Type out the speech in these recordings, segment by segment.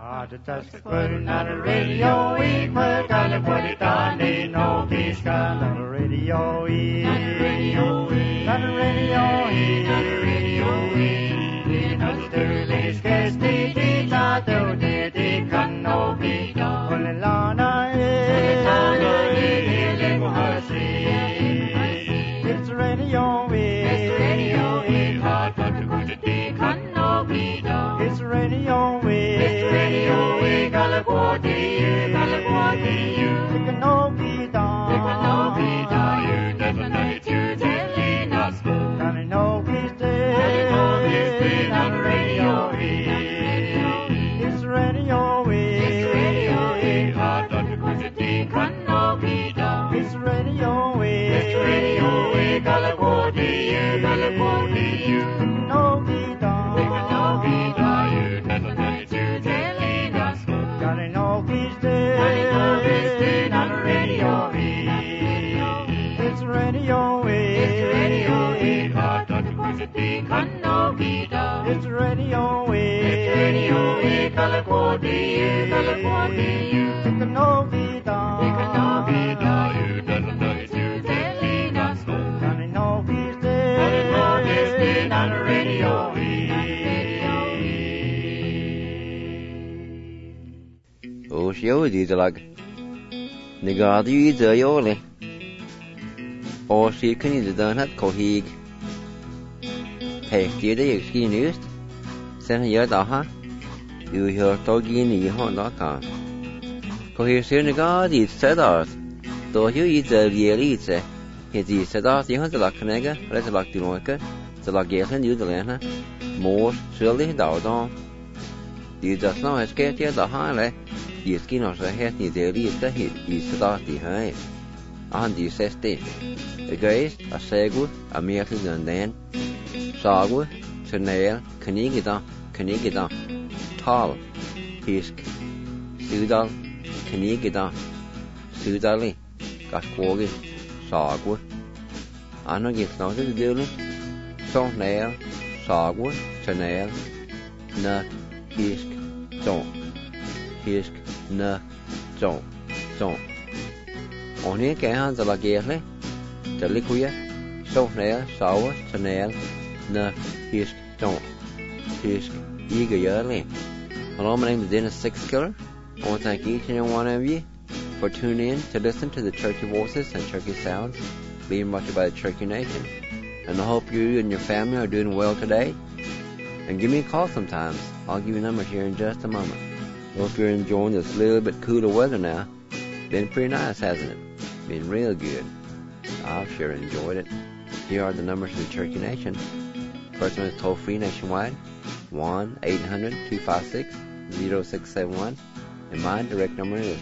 Not a radio, we put on the put it on the no disco. Not a radio, not a radio, not a radio, not a radio. Not a dirty sketch, the not the can no be done. Only Lana is it's radio, it's radio, hard but to go to the can no be done. It's radio, it's radio, Galaguati, you can no be done. You can no be done. You never know to telling us. Can I know he's dead? On radio, it's radio, it's radio, hard not to go to the can no be done. It's radio, Galaguati, you can no be done. You can no be done. You never know to telling us. Can I know he's dead? On radio, it's radio, it's radio, hard not to go to the can no be done. It's radio, Galaguati, you can no be done. You can no be done. You never know to telling us. Can I know he's dead? On radio. Oh, show you the lag. The god you eat the yoli. Or she can eat the donut, cohig. Take the excuse news. Send here the ha. You hear doggy in the hon.com. Cohere soon the god eats said art. Though you eat the yearly, he said art, you hunt the luck nega, let the luck the locker, the luck and you the lana. More surely down. You just know as get here the high. You skin of the head near the least the hit is starting high. And you says this. The grace, a segu, a miracle and then. Sagu, Chanel, Canigida, Tall, Hisk, Sudal, Canigida, Sudali, Gasquogi, Sagu. I know it's not the dealer. So nail, Sagu, Chanel, Na, Hisk, Don't. Hisk, Na, Don't. Only can the lagere, the liquid, so nail, sour, Chanel, Na, Hisk, Don't. Hisk, eager yearly. Hello, my name is Dennis Sixkiller. I want to thank each and every one of you for tuning in to listen to the Turkey Voices and Turkey Sounds being brought to you by the Turkey Nation. And I hope you and your family are doing well today. And give me a call sometimes. I'll give you numbers here in just a moment. Hope you're enjoying this little bit cooler weather now. Been pretty nice, hasn't it? Been real good. I've sure enjoyed it. Here are the numbers of the Turkey Nation. First one is toll-free nationwide, 1-800-256-0671. And my direct number is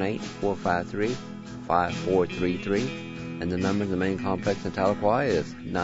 918-453-5433. And the number of the main complex in Tahlequah is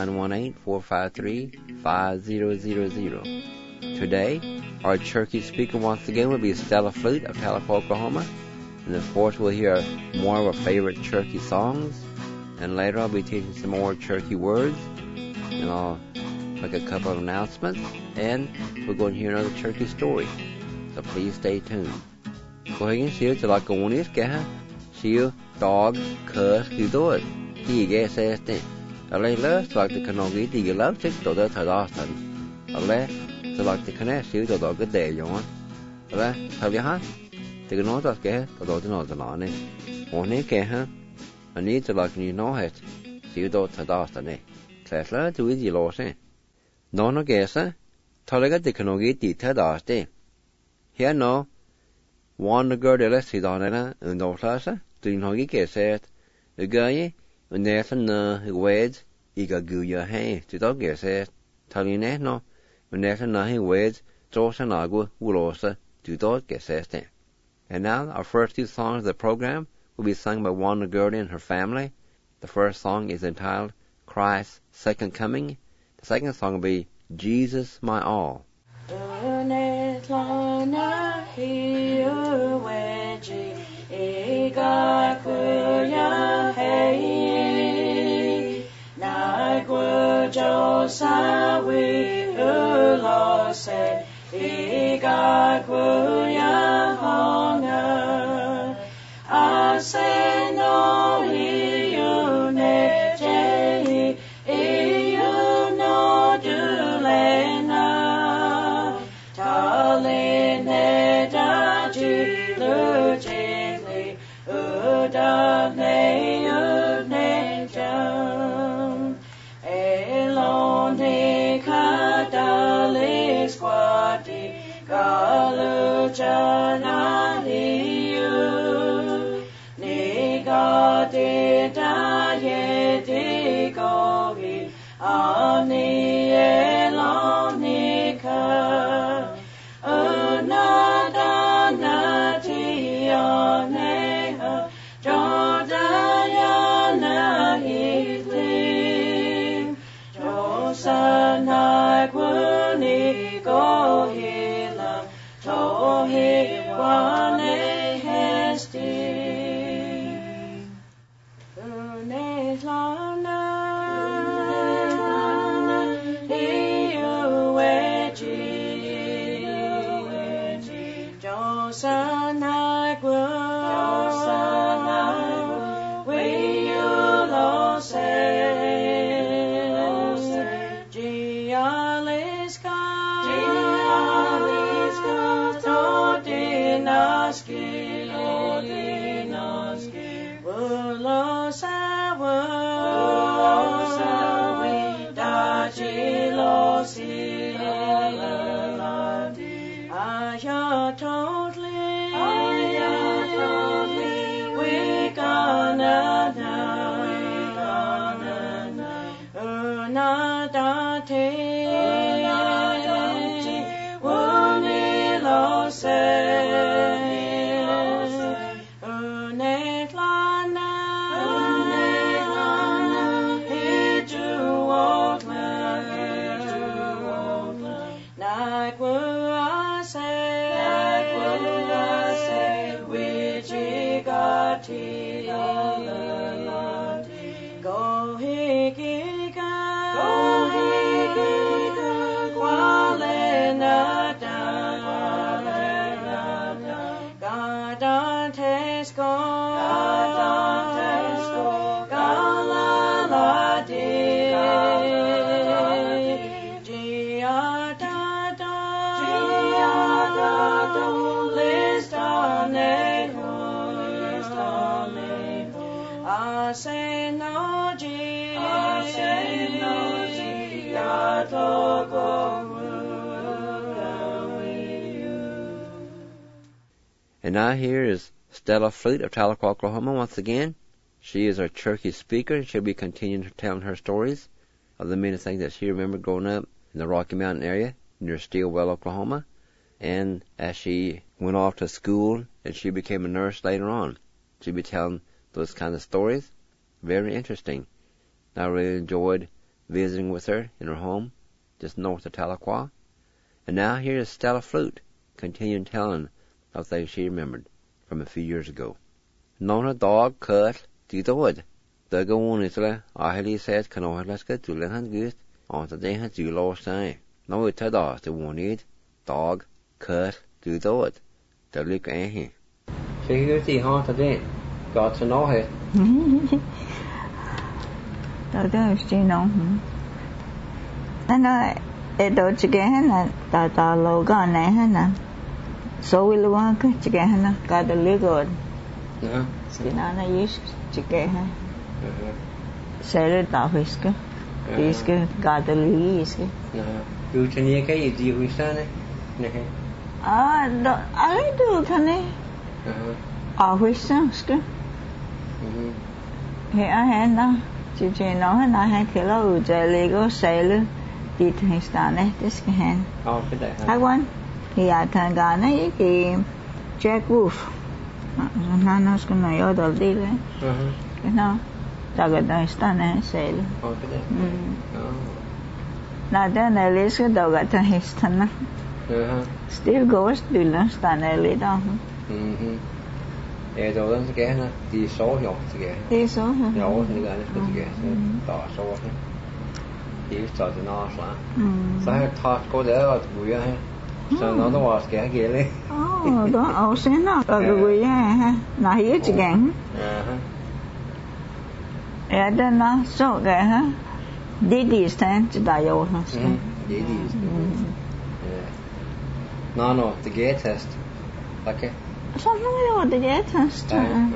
918-453-5000. Today, our Turkey speaker once again will be Stella Flute of Tahlequah, Oklahoma. And of course, we'll hear more of our favorite Turkey songs. And later, I'll be teaching some more Turkey words. And I'll make a couple of announcements. And we're going to hear another Turkey story. So please stay tuned. Gå hen sier til at gående skal sier dog curse to do it. He says this. Alle løs like the canoe the love chick to the Tadastan. Alle så like the connect sier to dog det Johan. Alle har vi hatt. Det kan nåt skal to do no the lane. One ke I need to like you know it. Sier to Tadastan. Klasla to the lose. No no gesa. Talega the canoe the Tadastan. Here no. One the girl that sit on it and no class, doing how you get it. The guy, and there's a words, you got go your hand to dog get it. Telling it no, and there's a words, Josh and Agua, will also to dog get it. And now, our first two songs of the program will be sung by Wanda Gurdy and her family. The first song is entitled Christ's Second Coming. The second song will be Jesus My All. Sawi ulose igagwuya Galuchana hiu Nigadita yeti gohi Ani elonika Unadana tiyaneha Jodayana hitlim Josanai gwuni gohila Tohi wane hesti Unehlana hiueji Josanai gwuni wiyulose Gialiska Todinaski Wulosawa Dajilosi Ayatotli Wiganana Unadate Unilose Unetlana Hijuotla Naguase Wijigati Gohigika Qualenada Gadantesco Galaladi Giadado Listaneho Asenoji And now here is Stella Flute of Tahlequah, Oklahoma once again. She is our Cherokee speaker, and she'll be continuing telling her stories of the many things that she remembered growing up in the Rocky Mountain area near Stilwell, Oklahoma. And as she went off to school and she became a nurse later on, she'll be telling those kind of stories. Very interesting. I really enjoyed visiting with her in her home just north of Tahlequah. And now here is Stella Flute continuing telling of things she remembered from a few years ago. Nona dog cut to the wood. The go on Isla, Aheli said, can I let's get to Lenhan Gust on the day has you lost time. No, it's a dog to one it. Dog cut to the wood. The look at him. She goes the heart today. Got to know it. Đó là chị nói nó nói đồ chị cái là ta lâu cái này hả so we luôn cái chị cái hả cả đồ lý god chị nói là yes chị cái hả sẽ là tạo hết cái cả đồ lý cái cứ cho nên cái gì hồi sao này đó ai được thế này hồi sao cái hệ nó chị nói là hai cái lâu giờ lấy cái sợi luôn đi thành sàn này this cái hàng hai quan thì thành cái này cái Jack Wolf nó cái này ở đâu đi đấy cái nó ta cái đó sàn này sợi luôn là đó này lấy cái đầu cái thành sàn này still goes đi lên sàn này lấy đó rồi đó cái nó đi số nhỏ cái đi số hả nhỏ thì cái nó cái tỏ số thì cho nó sao sai thắt có để là vui ha sao nó đó cái lên đó sẽ nó vui ha là hiểu chị gắng đó nó số cái ha Didi stand to die over Didi no the gate test okay something like the gate test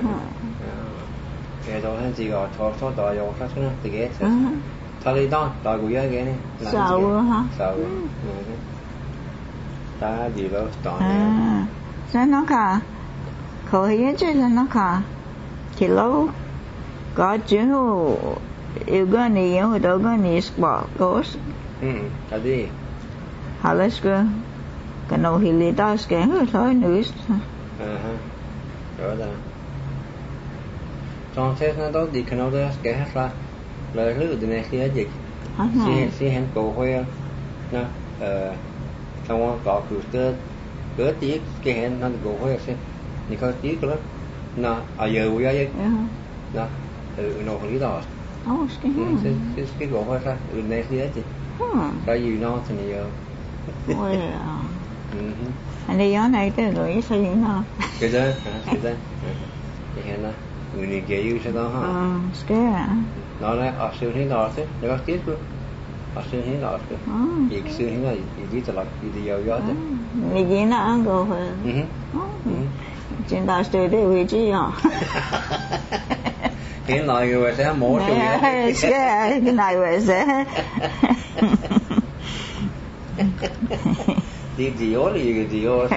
cái đó là gì gọi thoát đó vô khác nữa the gate test thay đó đòi của cái này sao hả sao ta gì đó toàn sao nó cả khẩu hiến chứ sao nó cả thì lâu có chuyện yêu cái này yêu đó cái này bỏ có cái gì hay cái nào hiểu lý ta cái thôi nữa rồi đó trong thế nó đó thì cái nào đó cái hết ra lời lưỡi từ này kia gì si hẹn cầu hoài nè trong có cứ tiếc cái hẹn nó cầu hoài xem thì có tiếc lắm nè ở giờ bây giờ nè nó lý đó cái cầu hoài ra từ này kia gì tại vì nó thì nhiều anh đi gió này tới rồi sao vậy nó cái đó cái hẹn đó người này kia yêu sao đó ha cái nó này ở xưa thế đó thế nó có tiếc luôn ở xưa thế đó thế gì xưa thế này gì từ gì giàu gió thế mình chỉ nó ăn cầu hoài chuyện đó xưa đấy vì chứ hả cái này người sẽ mổ cho cái này người sẽ đi dior gì dior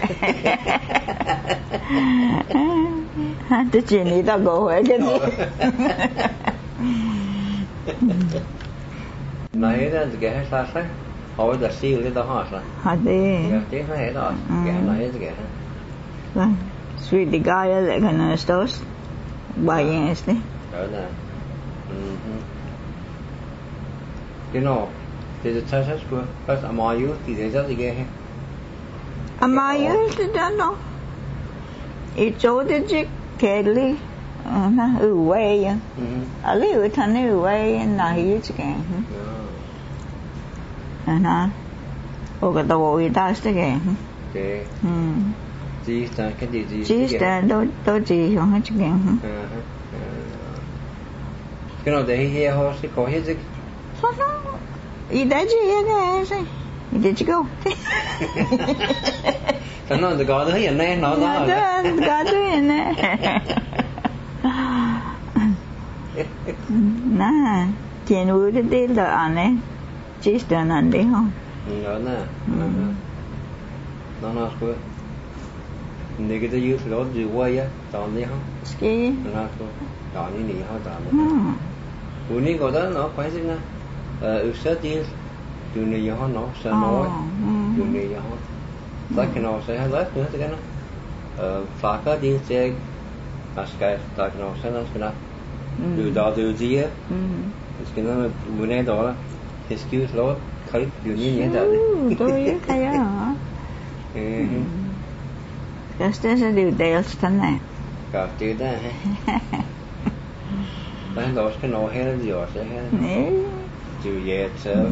tôi chỉ nghĩ tao cầu hoài cái gì này đó cái hết sao sắc hỏi là siêu lên đó hả sao hả đi cái hết đó cái này cái vâng sweet guy là cái này stores bài gì đấy đó nè cái nó thì chắc chắc của các anh mà yêu thì rất là ghê anh mà yêu thì đó nó ít chỗ thì chỉ cái li nó quay à ở đây thằng này quay là hiểu chứ cái nó ô cái đồ gì ta sẽ cái gì cái gì chỉ là đâu chỉ không hết chứ cái nào để here ho sẽ có hết chứ ý đấy chứ cái gì để chứ cô cái nào để có thứ gì này nó đó có thứ gì này nè tiền uống thì đi là anh ấy chỉ là anh đấy không đó nè nó cứ nếu cái gì đó gì quay á chọn đi không cái nó chọn như này không chọn bữa nay có đó nó phải gì nè sẽ đi từ này giờ nó sẽ nói từ này giờ tất cái nào sẽ hết nữa thì cái nó phá cái đi sẽ cái tất cái nào sẽ nó từ đó từ gì á cái nó bữa nay đó excuse Lord khởi điều như vậy tôi biết cái đó hả cái sẽ điều đều thế này cả từ đó bạn đó cái nào hết rồi sẽ hết chịu về sớm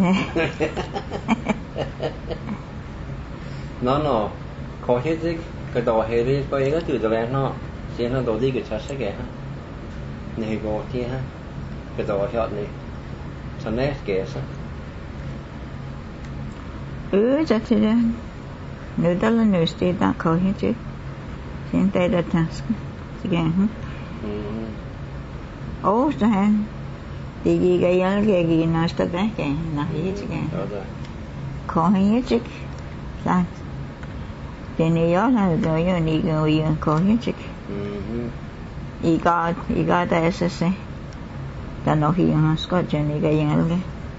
nó khó hết chứ cái đồ hết đi coi cái từ từ này nó sẽ nó đồ đi cái chắc sẽ cái ha này có thì ha cái đồ hết này thằng này cái sao chắc thế đó nếu đó là nếu stay đó khó hết chứ hiện tại đã task cái sao thì cái gì nó sẽ đấy cái nó hết chứ cái khó hết chứ sao thì nếu là rồi như người khó hết chứ ý có tại sao sẽ ta nói hiện có chuyện này cái gì nữa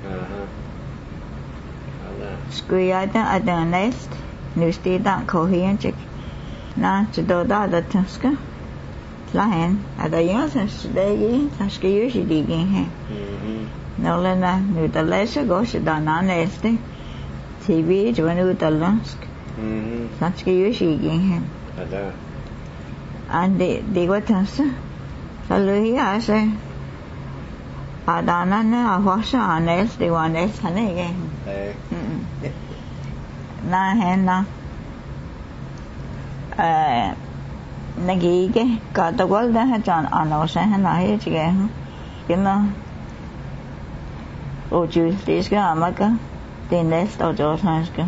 square ada next nếu stay đó khó hết chứ na chỉ đó đã task lain ada yang sedegi task yếu gì đi nghe nó lên là người ta lấy sẽ có sự đàn anh này đấy TV cho người ta lấy task yếu gì nghe anh đi qua task là lười à sẽ đàn anh nó hóa sa này đi qua này thế này cái na hẹn na nagi cái cả tàu gol đã hết chọn anh nó sẽ hết lại chứ cái nó ô chú tí cái mà cái tiền đấy tàu cho sang cái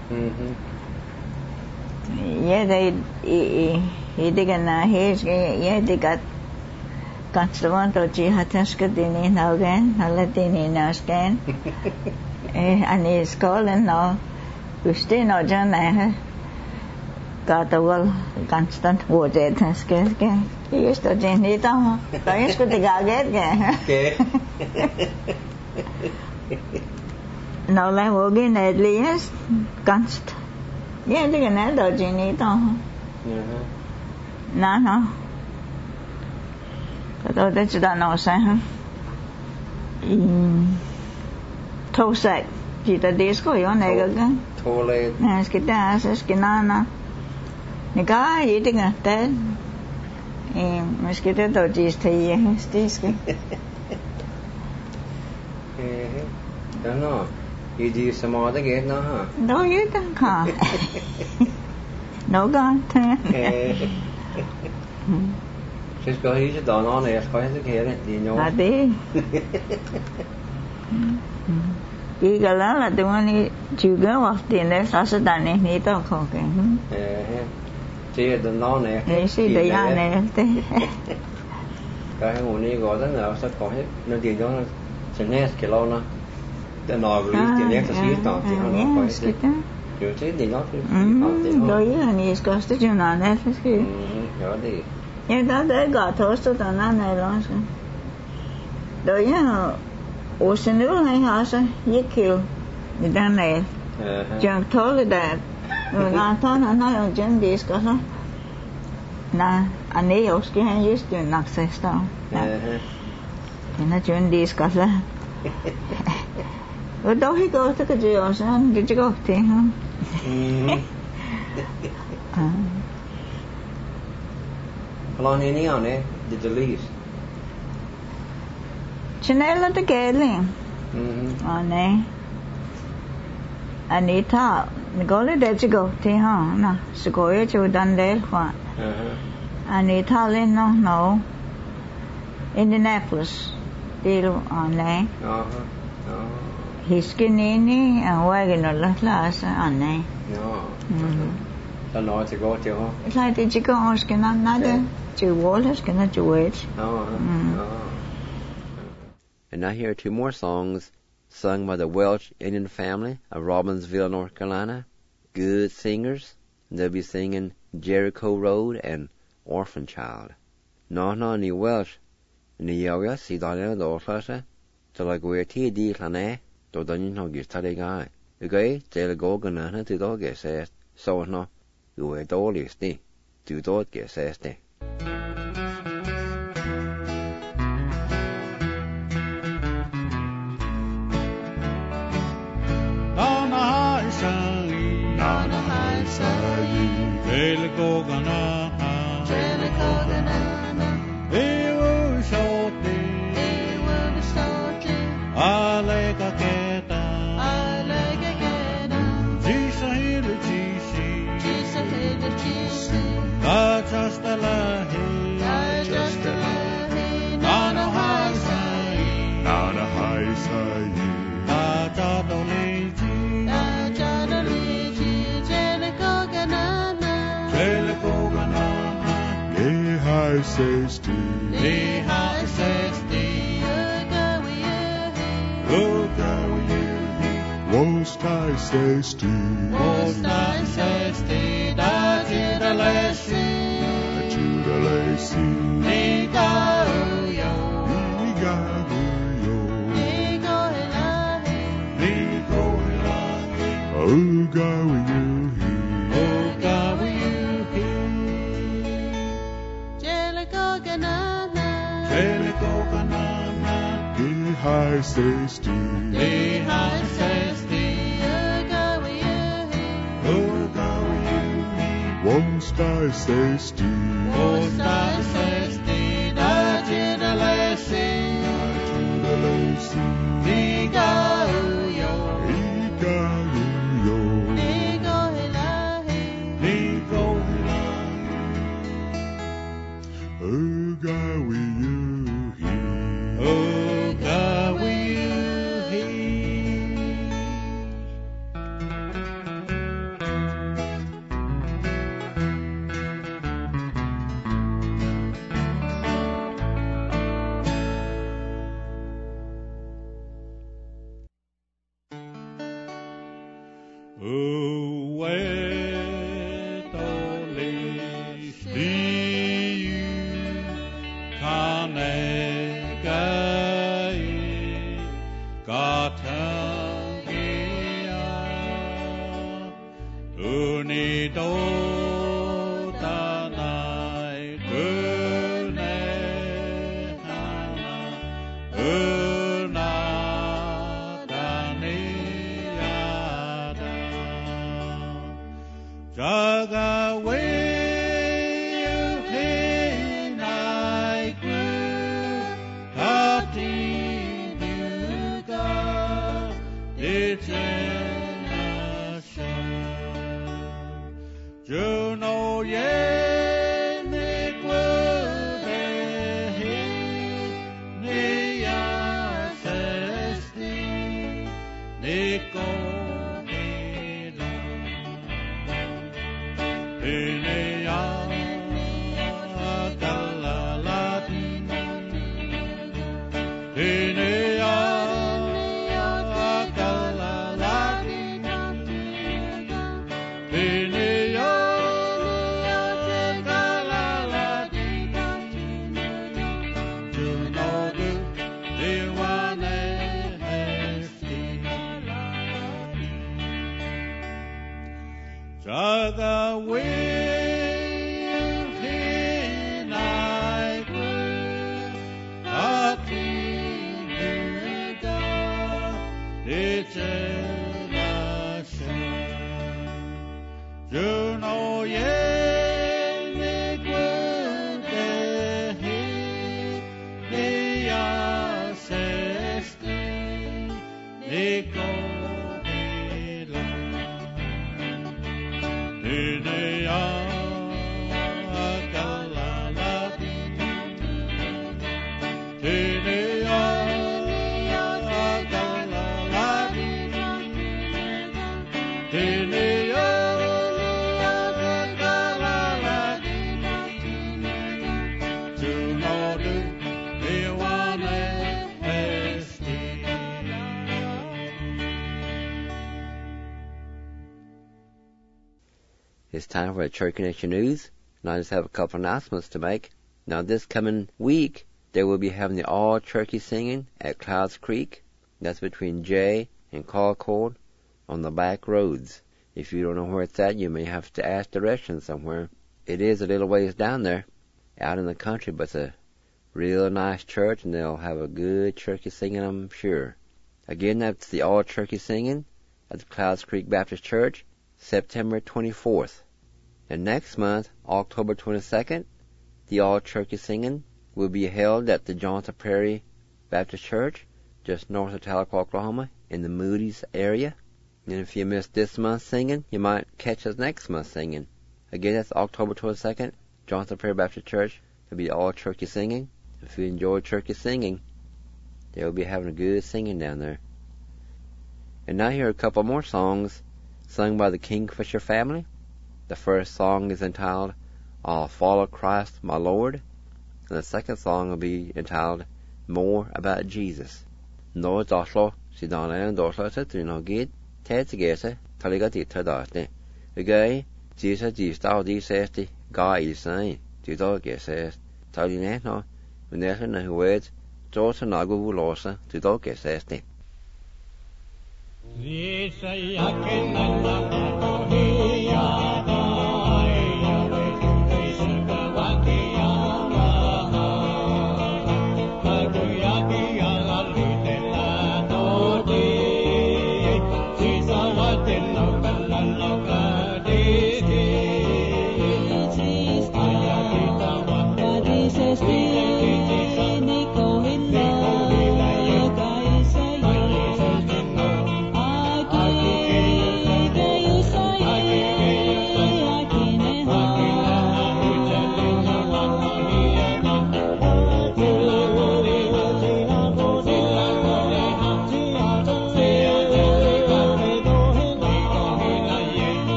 ये ये cái này ये cái customer to chỉ hạt cái tiền này nào cái là tiền này nào scan anh ấy scroll nó usted nó cho này Katawal constant woje thaske ke yes to jeni ta ho kais ko tigaget ke no la woge nedli yes const ye diga na do jeni ta ho na to de chida no sa ha Tosek kita disco yo nega ga Tole es que ta es que na Nika eating a tad. Mosquito to just stiske. No. You do some other get no, huh? No, you don't call. No God. She's got you done on it, quite the care, you know. I did. Chị cái đó là tụi anh chịu cái hoặc tiền để sao sẽ đàn này thì tao không cái. Chị đừng nói nè. Để chị để ra nè. Cái ngủ này gọi rất là sẽ có hết nên tiền đó sẽ nét cái lo nó. Để nói với tiền nét sẽ tao thì nó có hết. Rồi chứ thì nó thì rồi là ni costa cho nó nè cái. Rồi đi. Nhưng đó để gọi thôi số tao nói này lo. Rồi nhá. Ủa xin nước hay hả sao? Giết kêu người ta này chẳng thối là đẹp người ta thối nó nói ở trên đi có đó na anh ấy ở cái hay just doing access đó thì nó trên đi có đó ở đâu hết có tất cả gì ở sao cái chứ có tiền không Long này nào nè did the leaves Chanela the Galing. Nè. Anita, Nicola de go to na, Sequoia to Dundale. Anita Lynn no. Indianapolis. Deal on nè. His skinny and wagon or last on nè. I know to go to huh? It's like the chicken or skin on another. To Wallace can to wait. And now here are two more songs sung by the Welsh Indian family of Robbinsville, North Carolina. Good singers. And they'll be singing Jericho Road and Orphan Child. No, ni Welsh. Ni yoga si dale do flasa. To like where tea di lane. Do dunyin ho gis tade guy. Okay, tell go gana to do get says. So no. You were dolly sti. Do do get says te. Most I say Steve, most I say Steve, da to the Lacey, Nigaruyo, oh God, will you hear? Oh God, will you hear? Jellicoe Ganana, Lehigh say Steve, Lehigh say Steve, oh God, will you hear? Oh God, will you hear? Won't I say Steve, won't I say Steve, da to the Lacey, Nigaruyo, oh God, will you hear? Oh God, will you hear? It's time for a Church Connection News, and I just have a couple announcements to make. Now, this coming week, they will be having the all-turkey singing at Clouds Creek. That's between Jay and Concord on the back roads. If you don't know where it's at, you may have to ask directions somewhere. It is a little ways down there, out in the country, but it's a real nice church, and they'll have a good turkey singing, I'm sure. Again, that's the all-turkey singing at the Clouds Creek Baptist Church, September 24th. And next month, October 22nd, the all-turkey singing will be held at the Johnson Prairie Baptist Church, just north of Tahlequah, Oklahoma, in the Moody's area. And if you missed this month's singing, you might catch us next month's singing. Again, that's October 22nd, Johnson Prairie Baptist Church. It'll be all-turkey singing. If you enjoy turkey singing, they'll be having a good singing down there. And now here are a couple more songs sung by the Kingfisher family. The first song is entitled, I'll Follow Christ My Lord. And the second song will be entitled, More About Jesus. No Doslo, si Donna and Doslo said to no gate, Ted together, Taligati Tadate. Again, Jesus Stau di Sesti, Guy is saying, to dog says, Talinat no, when there's no words, George Nagu Losa, to dog sesti.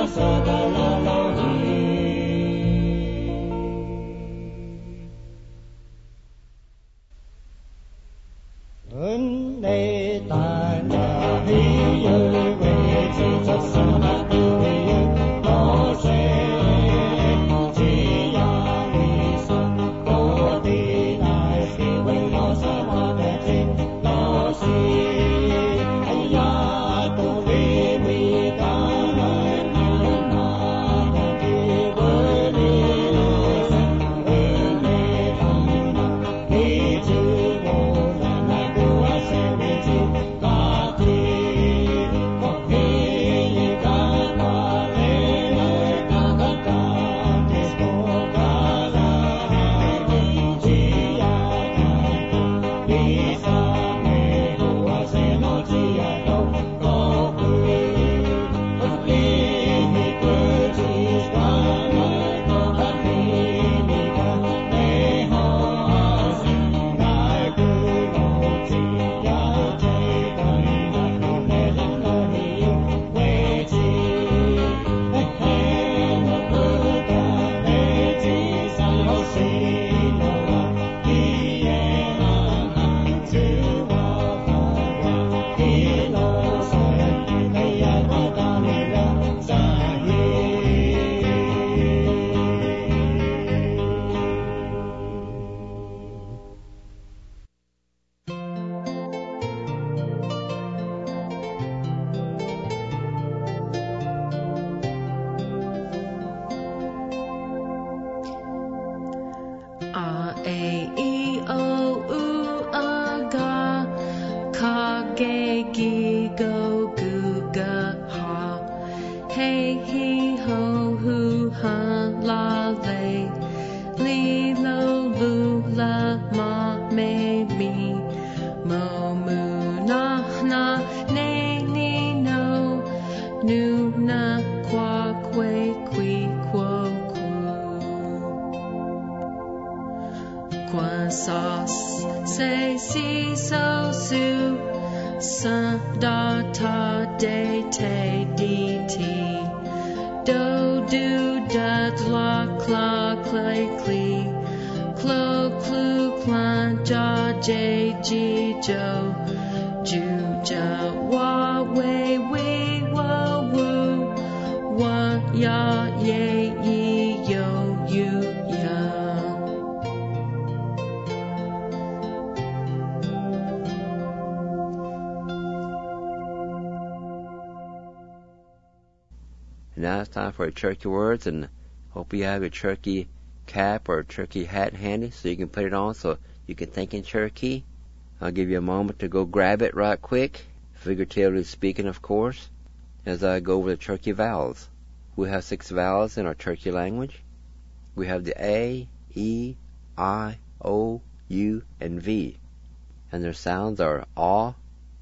Now it's time for Turkey words, and hope you have your turkey cap or turkey hat handy so you can put it on so you can think in Cherokee. I'll give you a moment to go grab it right quick, figuratively speaking, of course, as I go over the Cherokee vowels. We have 6 vowels in our Cherokee language. We have the A, E, I, O, U, and V. And their sounds are A,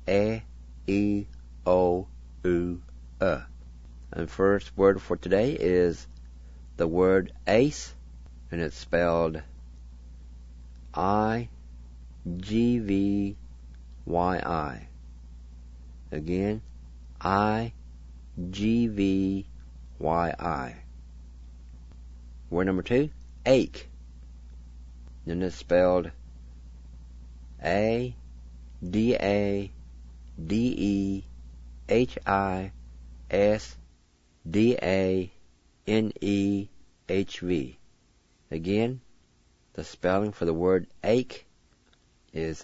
E, O, U, And first word for today is the word ace, and it's spelled I-G-V-Y-I. Again, I-G-V-Y-I. Word number 2, ache. And it's spelled A-D-A-D-E-H-I-S-D-A-N-E-H-V. Again, the spelling for the word ache is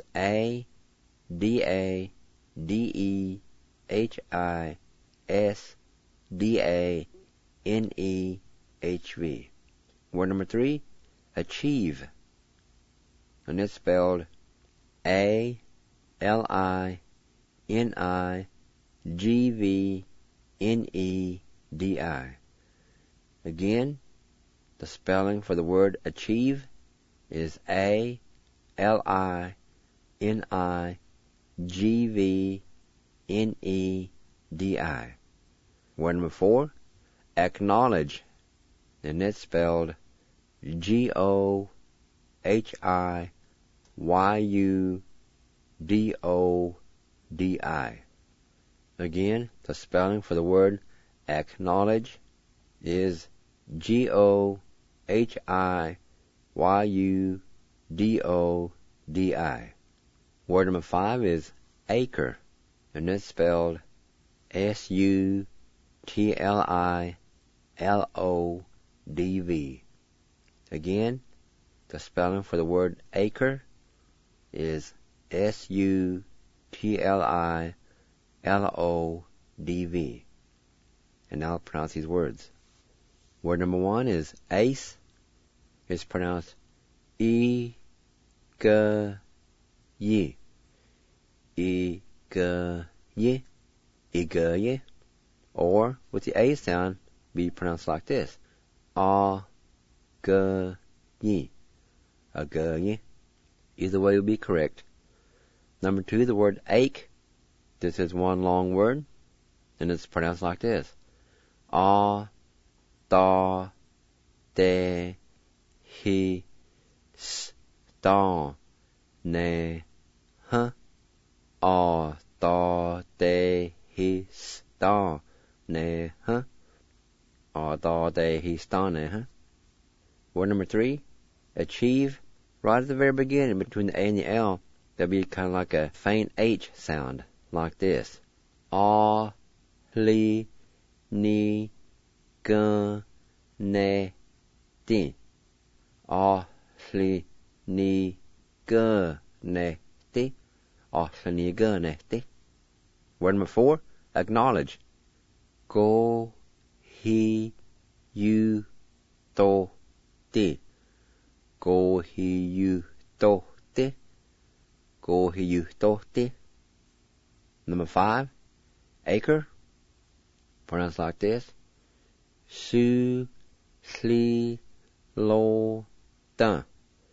A-D-A-D-E-H-I-S-D-A-N-E-H-V. Word number 3, achieve. And it's spelled A-L-I-N-I-G-V-N-E-D-I. Again, the spelling for the word achieve is A-L-I-N-I-G-V-N-E-D-I. Word number 4, acknowledge. And it's spelled G-O-H-I-Y-U-D-O-D-I. Again, the spelling for the word acknowledge is Gohiyudodi. Word number 5 is acre, and that's spelled Sutlilodv. Again, the spelling for the word acre is Sutlilodv. And now I'll pronounce these words. Word number 1 is ace. It's pronounced E-G-Y. E-G-Y. E-G-Y. Or, with the A sound, be pronounced like this. A-G-Y. A-G-Y. Either way will be correct. Number 2, the word ache. This is one long word, and it's pronounced like this. A-da-de-hi-st-ne-huh. A-da-de-hi-st-ne-huh. A-da-de-hi-st-ne-huh. Word number 3, achieve. Right at the very beginning, between the A and the L, there'll be kind of like a faint H sound, like this. A-li-ni-gun-ne-ti. A-li-ni-gun-ne-ti. A-li-ni-gun-ne-ti. Word number 4, acknowledge. Go-hi-yu-to-ti. Go-hi-yu-to-ti. Go-hi-yu-to-ti. Number 5, acre. Pronounced like this. Su-li-lo-da.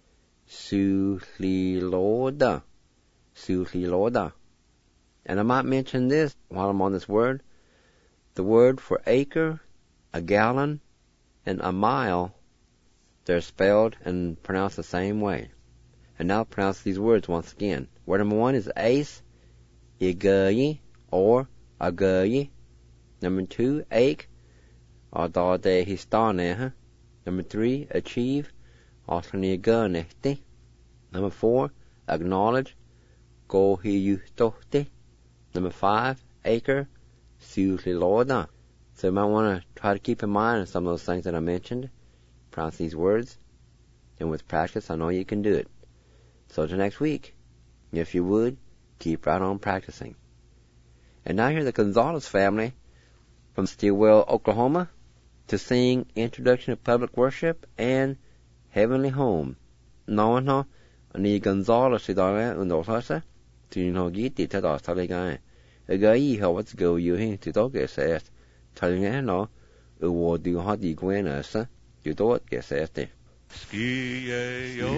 Su-li-lo-da. Su-li-lo-da. And I might mention this while I'm on this word. The word for acre, a gallon, and a mile, they're spelled and pronounced the same way. And now pronounce these words once again. Word number 1 is ace, I-G-Y, or A-G-Y. Number 2, ache, A-da-de-hi-st-ne-huh. Number 3, achieve, A-li-ni-gun-ne-ti. Number 4, acknowledge, Go-hi-yu-to-ti. Number 5, acre, Su-li-lo-da. So you might want to try to keep in mind some of those things that I mentioned. Pronounce these words. And with practice, I know you can do it. So till next week, if you would, keep right on practicing. And now here's the Gonzalez family from Stilwell, Oklahoma, to sing Introduction to Public Worship and Heavenly Home. No, ni Gonzalez si dare undolasa, tu no giti ta da taligae. Agai ho what's go you hin to dog says. Talinga no, wo do hadi gwenasa, you do it guess este. Ski-ye-yo,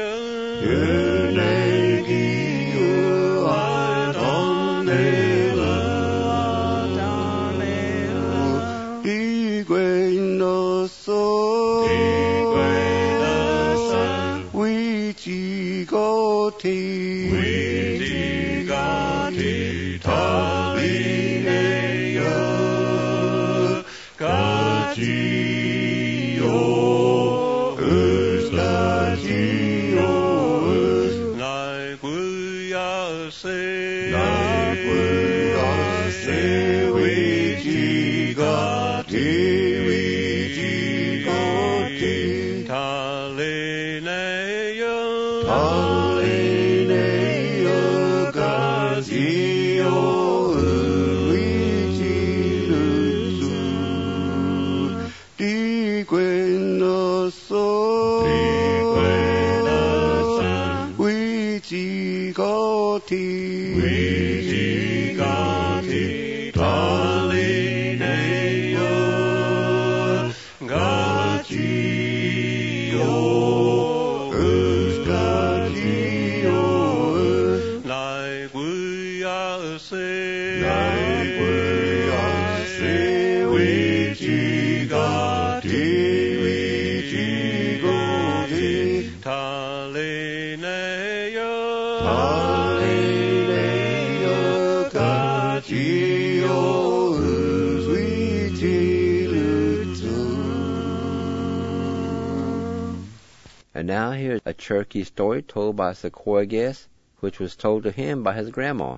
And now here's a Cherokee story told by Sequoia Guest, which was told to him by his grandma.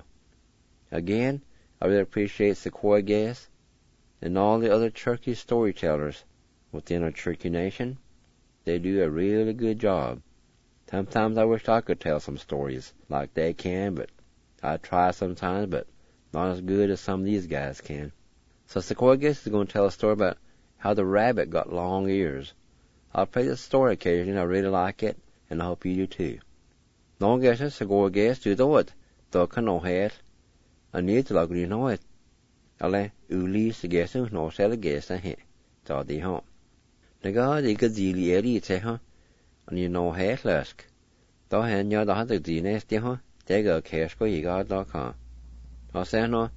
Again, I really appreciate Sequoia Guest and all the other Cherokee storytellers within our Cherokee Nation. They do a really good job. Sometimes I wish I could tell some stories like they can, but I try sometimes, but not as good as some of these guys can. So Sequoia Guest is going to tell a story about how the rabbit got long ears. I'll play this story occasionally. I really like it, and I hope you do too. Long Guest, Sequoia Guest, do it. Do can no head. I need to like you know it. Ale, Ulis Guest, no sell Guest, eh? So the home. The God, the Gazili Eddie, say, huh? And you know head lusk. Do hand your daughter the nest, huh? Take a cash go, you got .com. I say, no.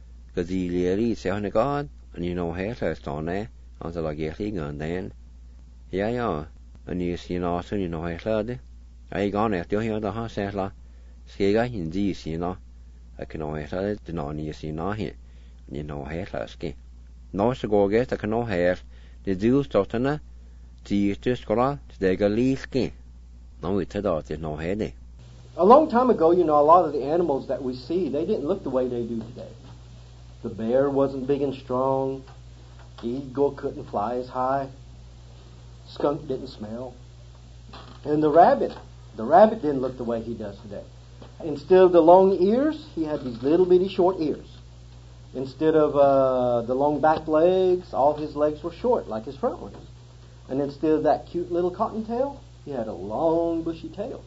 Gazili Eddie, say, on the God, and you know head lusk on there, until I get legal and then. Ja, and you see now, so you know I heard. I gone after here the house, la. Skiga in the see now. I can know heard the non you see now here. You know, hair ski. No, so go get, I can know hair. The Jews totana, the just go they go leave ski. No, it's no head. A long time ago, you know, a lot of the animals that we see, they didn't look the way they do today. The bear wasn't big and strong. The eagle couldn't fly as high. Skunk didn't smell. And the rabbit didn't look the way he does today. Instead of the long ears, he had these little bitty short ears. Instead of the long back legs, all his legs were short, like his front ones. And instead of that cute little cottontail, he had a long bushy tail.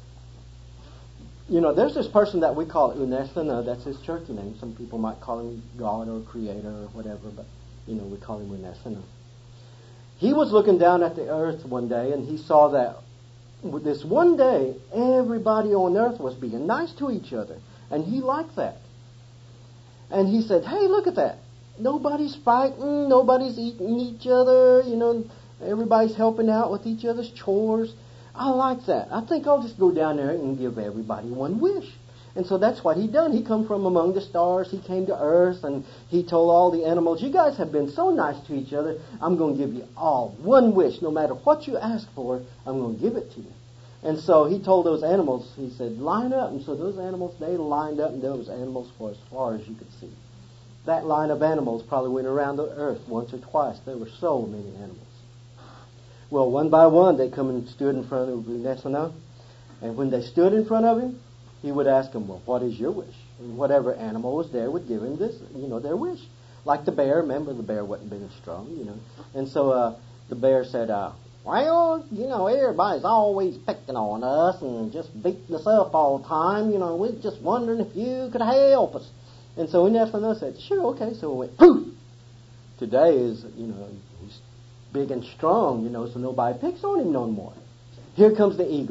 You know, there's this person that we call Unesana, that's his Cherokee name. Some people might call him God or Creator or whatever, but, you know, we call him Unesana. He was looking down at the earth one day, and he saw that this one day, everybody on earth was being nice to each other. And he liked that. And he said, hey, look at that. Nobody's fighting, nobody's eating each other, you know, everybody's helping out with each other's chores. I like that. I think I'll just go down there and give everybody one wish. And so that's what he done. He come from among the stars. He came to earth, and he told all the animals, you guys have been so nice to each other, I'm going to give you all one wish. No matter what you ask for, I'm going to give it to you. And so he told those animals, he said, line up. And so those animals, they lined up, and there was animals for as far as you could see. That line of animals probably went around the earth once or twice. There were so many animals. Well, one by one, they come and stood in front of Unesana. And when they stood in front of him, he would ask them, well, what is your wish? And whatever animal was there would give him this, you know, their wish. Like the bear. Remember, the bear wasn't big and strong, you know. And so the bear said, well, you know, everybody's always picking on us and just beating us up all the time. You know, we're just wondering if you could help us. And so Unesana said, sure, okay. So we went, poof! Today is, you know, he's big and strong, you know, so nobody picks on him no more. Here comes the eagle.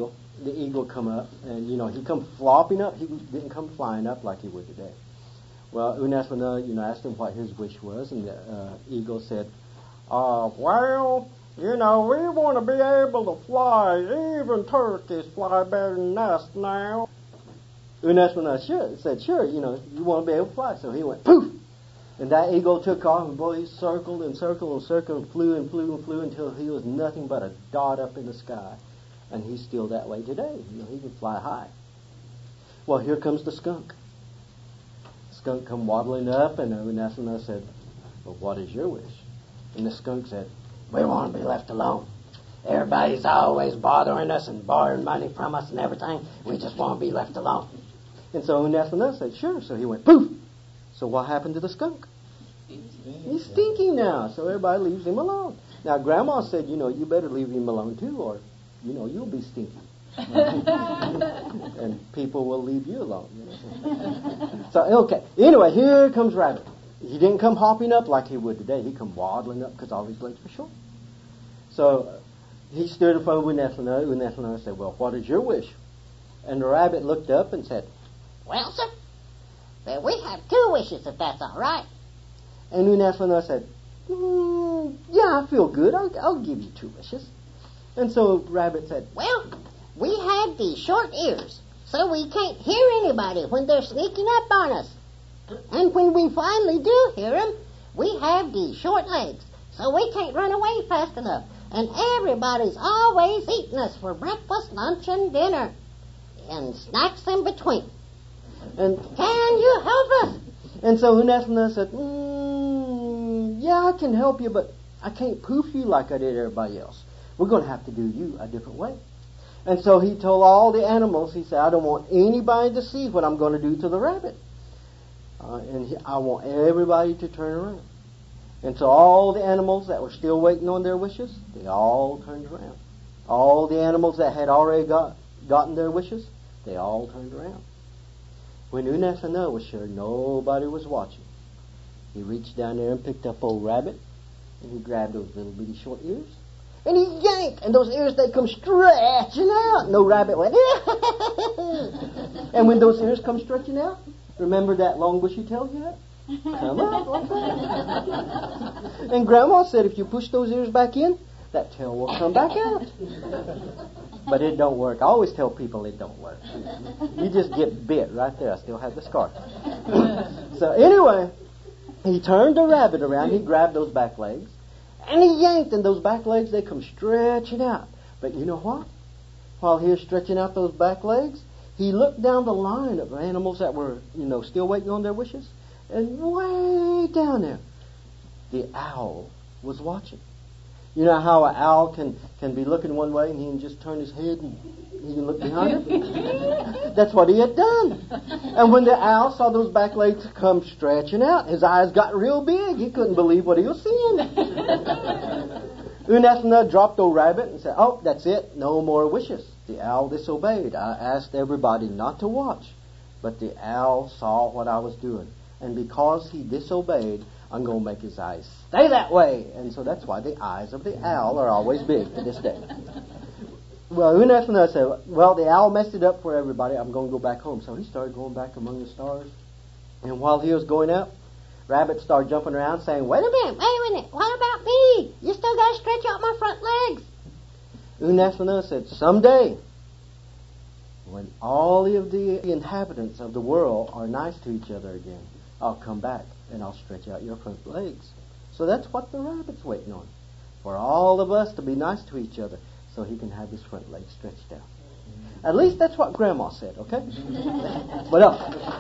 the eagle come up, and he come flopping up. He didn't come flying up like he would today. Well, Uneswina, asked him what his wish was, and the eagle said, well, we want to be able to fly. Even turkeys fly better than us now. Uneswina said, sure, you want to be able to fly. So he went, poof! And that eagle took off, and boy, he circled and circled and circled and flew and flew and flew until he was nothing but a dot up in the sky. And he's still that way today. He can fly high. Well, here comes the skunk. The skunk come waddling up, and Uneswina said, well, what is your wish? And the skunk said, we want to be left alone. Everybody's always bothering us and borrowing money from us and everything. We just want to be left alone. And so Uneswina said, sure. So he went, poof! So what happened to the skunk? He's stinky now, so everybody leaves him alone. Now, Grandma said, you better leave him alone too, or, you'll be stinky. And people will leave you alone. So, okay. Anyway, here comes Rabbit. He didn't come hopping up like he would today. He come waddling up because all his legs were short. So he stood in front of Uneswina. Uneswina said, well, what is your wish? And the rabbit looked up and said, well, sir, we have 2 wishes, if that's all right. And Uneswina said, yeah, I feel good. I'll give you 2 wishes. And so Rabbit said, well, we have these short ears, so we can't hear anybody when they're sneaking up on us. And when we finally do hear them, we have these short legs, so we can't run away fast enough. And everybody's always eating us for breakfast, lunch, and dinner, and snacks in between. And can you help us? And so Uneswina said, yeah, I can help you, but I can't poof you like I did everybody else. We're going to have to do you a different way. And so he told all the animals, he said, I don't want anybody to see what I'm going to do to the rabbit. I want everybody to turn around. And so all the animals that were still waiting on their wishes, they all turned around. All the animals that had already gotten their wishes, they all turned around. When Uneswina was sure nobody was watching, he reached down there and picked up old Rabbit, and he grabbed those little bitty short ears, and he yanked, and those ears, they come stretching out. No Rabbit went, and when those ears come stretching out, remember that long bushy tail you had? Come out like that. And Grandma said if you push those ears back in, that tail will come back out. But it don't work. I always tell people it don't work. You just get bit right there. I still have the scar. So anyway, he turned the rabbit around. He grabbed those back legs, and he yanked, and those back legs, they come stretching out. But you know what? While he was stretching out those back legs, he looked down the line of animals that were, still waiting on their wishes. And way down there, the owl was watching. You know how an owl can be looking one way and he can just turn his head and he can look behind him? That's what he had done. And when the owl saw those back legs come stretching out, his eyes got real big. He couldn't believe what he was seeing. Uneswina dropped old Rabbit and said, oh, that's it. No more wishes. The owl disobeyed. I asked everybody not to watch, but the owl saw what I was doing. And because he disobeyed, I'm going to make his eyes stay that way. And so that's why the eyes of the owl are always big to this day. Well, Uneswina said, well, the owl messed it up for everybody. I'm going to go back home. So he started going back among the stars. And while he was going up, Rabbit started jumping around saying, wait a minute. What about me? You still got to stretch out my front legs. Uneswina said, someday, when all of the inhabitants of the world are nice to each other again, I'll come back and I'll stretch out your front legs. So that's what the rabbit's waiting on. For all of us to be nice to each other so he can have his front legs stretched out. At least that's what Grandma said, okay? What else?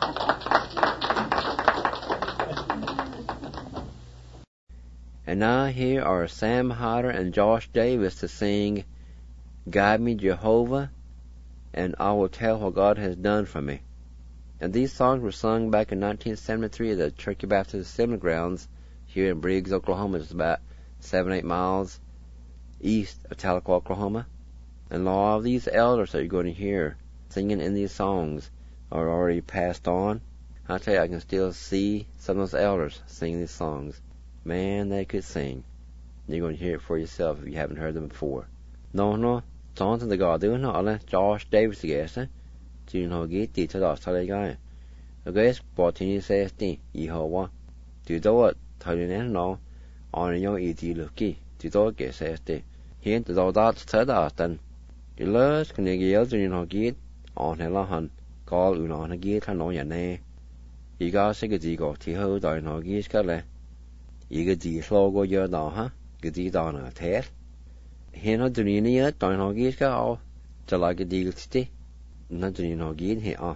And now here are Sam Hodder and Josh Davis to sing Guide Me, Jehovah, and I Will Tell What God Has Done for Me. And these songs were sung back in 1973 at the Cherokee Baptist Assembly Grounds here in Briggs, Oklahoma, just about 7-8 miles east of Tahlequah, Oklahoma. And a lot of these elders that you're going to hear singing in these songs are already passed on. I tell you, I can still see some of those elders singing these songs. Man, they could sing. You're going to hear it for yourself if you haven't heard them before. No, Sånt det går du alle Josh Davis gæse. Til har givet det til der så guy. Og gæs på tin says det I har. Du dog tager den nå. Og en i de lucky. Du dog gæs det. Hent dog der til der den. Det løs kan jeg give til har givet. Og heller han call under han givet han nogen ja. I gør sikkert de går til hoved der har givet skal lade. Ikke de slår gå gjør der ha. Gedi der er tæt. Hende du lige der har givet skal af. Så lage det til det. Når du har givet her.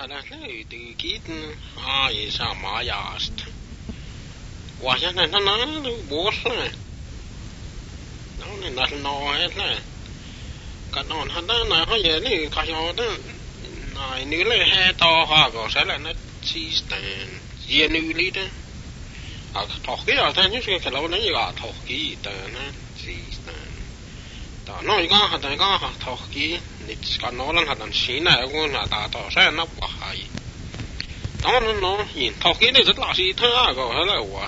lähtee kiitten aisa majasta. Wahjana vuosle. No niin noelle. Kanonhan tänään hajeni kajota. Nai nyle heto haako selänä siistään. Jenylitä. Aga tohkia tän jyskä lauden ja tohki tänään siistään. Ta no igaha tohki. Nyt skanolan hatan siinä kun ta sen napahai. No, tohki niin se lasi taago helua.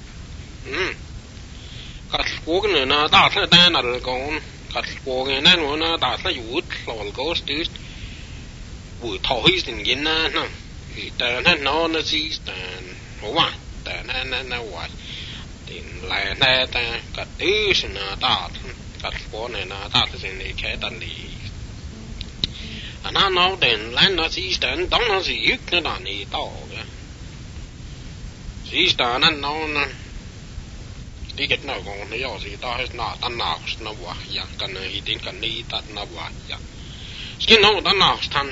Katkuogen na taatla tänä alkoon. Katkuogen na nuona taatla juut lolkoos tyst. Vui tohisin ginna na. Tänä no na siistään. Ova. Tänä vai. Tin lähtää katysna taatla. Katkuogen na taatla sen ei ketan lii. Anna den länna siistään tonna si yknä ni tauge. Siistään on liket naukoon jo siitä na tannaus na ja kan itin kan niitä na ja. Skin no tannaustan.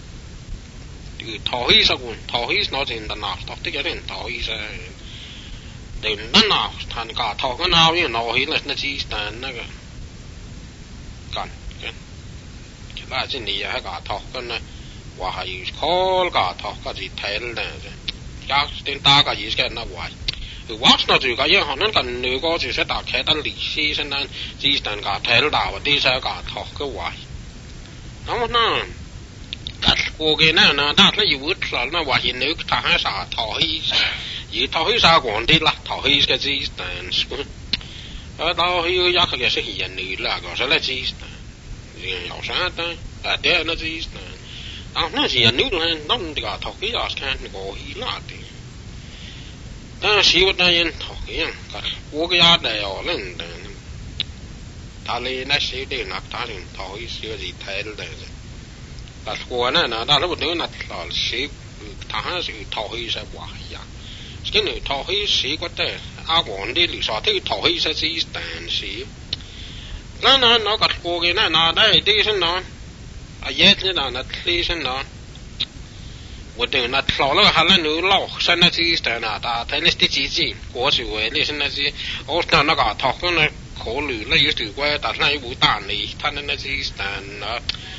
Tohisa kun tohis no sin tannaus tohtiken tohisa. Den tannaustan ka tohkan au no hiles na siistään na kan. Pääsin niin ja ka tohkan wahajus kol ka tohka sit helle. Ja sitten taaka iskenna vai. Vasta tykä ihan kan nyko siis sitä ketan liisi sen siistään ka teldaava tisa ka tohka vai. No no. Katkuogen na taatla juut salna vai nyk tahan saa tohis. Yi tohis saa kuntilla tohis ke siistään. Tohis jakka se hien niillä ka se le siistään. Jo säätään. Täällä siistään. No siihen nythän tontikaa tohkias kääntin kohilaati. Tää sijoittajan tohkian. Kuokia ei ole lentään. Tää oli näissä ydinnaktaasin tohis sijoitin täältä. Kuonena täällä on tyynätlaal siip. Tähän syy tohisa vahja. Skin tohis siikotte. Akuondi lisaatii tohisa siistään siip. No katkuokin nää ei tiisen noin. Jätlinä nätliisenä. Mutta nätlaulla halla nu lauksana siistänä ta tällesti sisi. Kuosuelisenä si ostaa naga tahkona koululla just kuva taasna ei puhutaan niin tänne siistänä.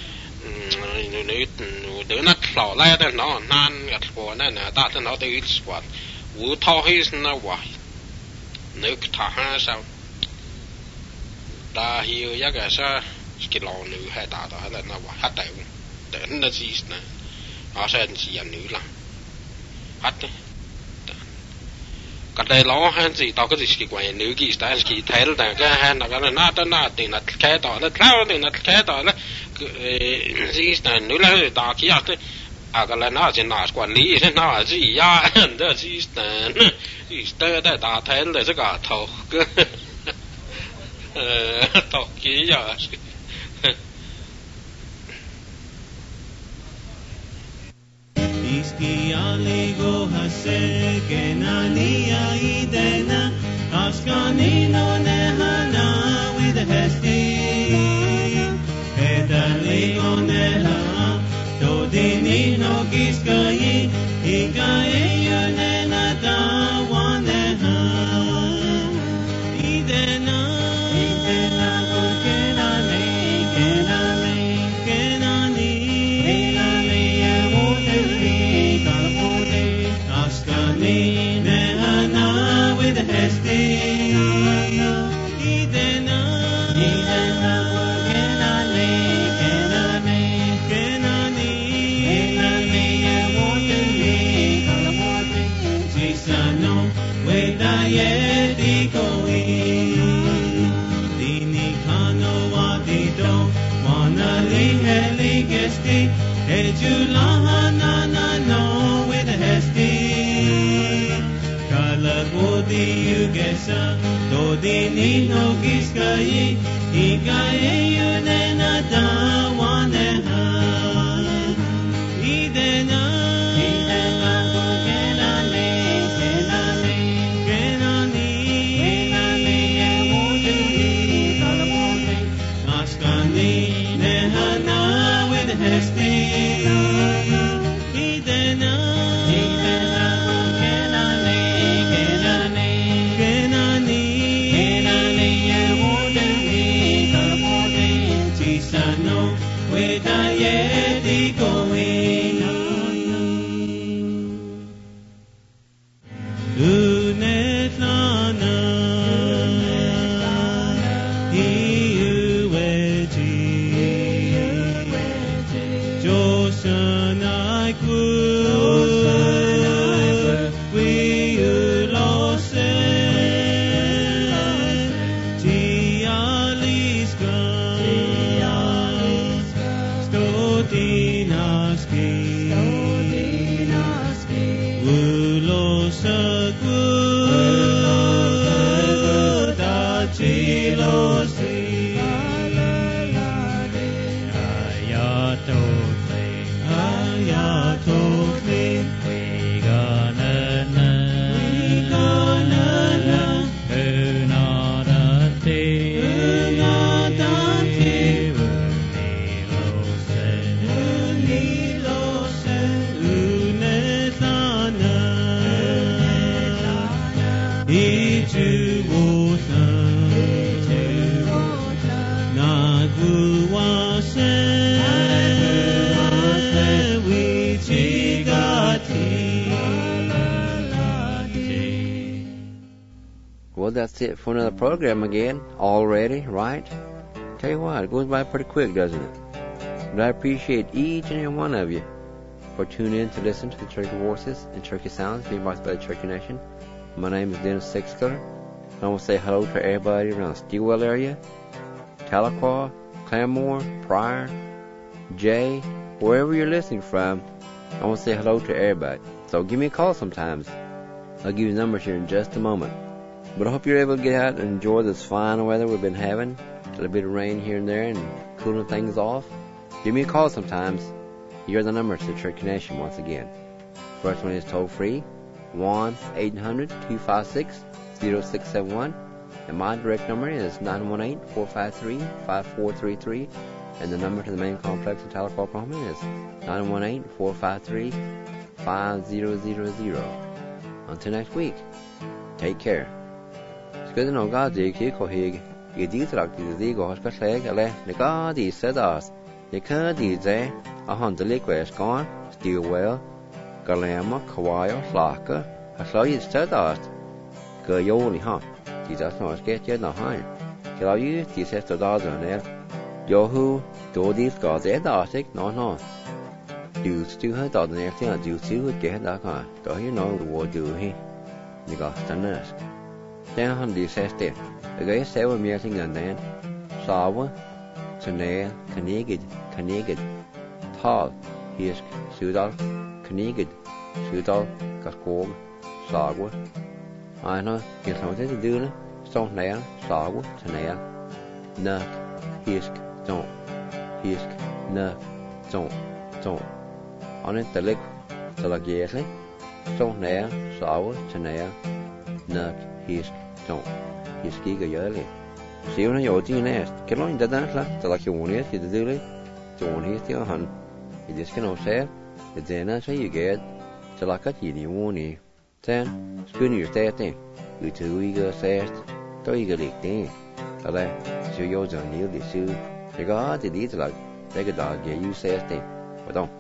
Nyt nätlaulla ja no nan katkuona nää taasna no te ylsvat. Uutauhisena vai. Nyt tahansa. Tää hiu jäkäsä. Skilaun nu hätä ta hela na wa hata u den siis na asen sian nu la hatte kadai lo han si ta ko ski kwa nu ki sta ski tel da ga han na ga na ta na tin na ka ta na tra tin na ka ta na siis na nu la ta ki ya te a ga la na sin na kwa li sen na ji ya de siis na da tel de ga thau thau ki ya Iski aligo hase kenania idena askanino nehana with hesti edaligo neha dodinino kiskai ikae yunena tawaneha idena Dodini no kiskai ikae yunena tawaneha idena kenani askani nehana with hesti ye di going Unetlana Iuweji Josanai Well, that's it for another program again. Already, right? Tell you what, it goes by pretty quick, doesn't it? But I appreciate each and every one of you for tuning in to listen to the Turkey Voices and Turkey Sounds being brought by the Turkey Nation. My name is Dennis Sexcutter. I want to say hello to everybody around the Stilwell area, Tahlequah, Claremore, Pryor, Jay, wherever you're listening from. I want to say hello to everybody. So give me a call sometimes. I'll give you the numbers here in just a moment. But I hope you're able to get out and enjoy this fine weather we've been having. A little bit of rain here and there and cooling things off. Give me a call sometimes. Here are the numbers to the Turkey Nation once again. First one is toll free, 1-800-256-0671. And my direct number is 918-453-5433. And the number to the main complex in Tahlequah, Oklahoma is 918-453-5000. Until next week, take care. Good to know God, Jake, Kohig, you did like the Gosh Leg, the God is said us. The card is there, a hundred liquids gone, still well, Galama, Kawaii, Flaka, a slow you said us. Go you only, huh? Jesus knows get you no high. Kill you, this has the dollars on there. Yohu, do these gods, no. You still had the next thing, you still get that car. Do you know what do he? You got the nurse. Then on this estate, the guy 7 years in then, Sawa, Tunel, Kanigid, Tall, Hisk, Sudal, Kanigid, Sudal, Kaskog, Sawa. I know, get something to do, Stone Nail, Sawa, Tunel, Nut, Hisk, Don't, Hisk, Nut, Don't. On it the lick, Salagierly, Stone Nail, Sawa, Tunel, Nut, Hisk, Don't. Hiski go early. See when you're doing that. Get on the dance, like you want it, you do it. You want it, you hunt. You just can't say the dinner so you get. So like a teeny warning. Then, spoon your thing. You two eager says, to eager lick thing. So that, so you're done, you'll be soon. You got it, like, take a dog, yeah, you say thing. But don't.